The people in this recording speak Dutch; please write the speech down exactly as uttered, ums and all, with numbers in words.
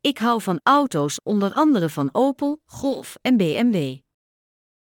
Ik hou van auto's, onder andere van Opel, Golf en B M W.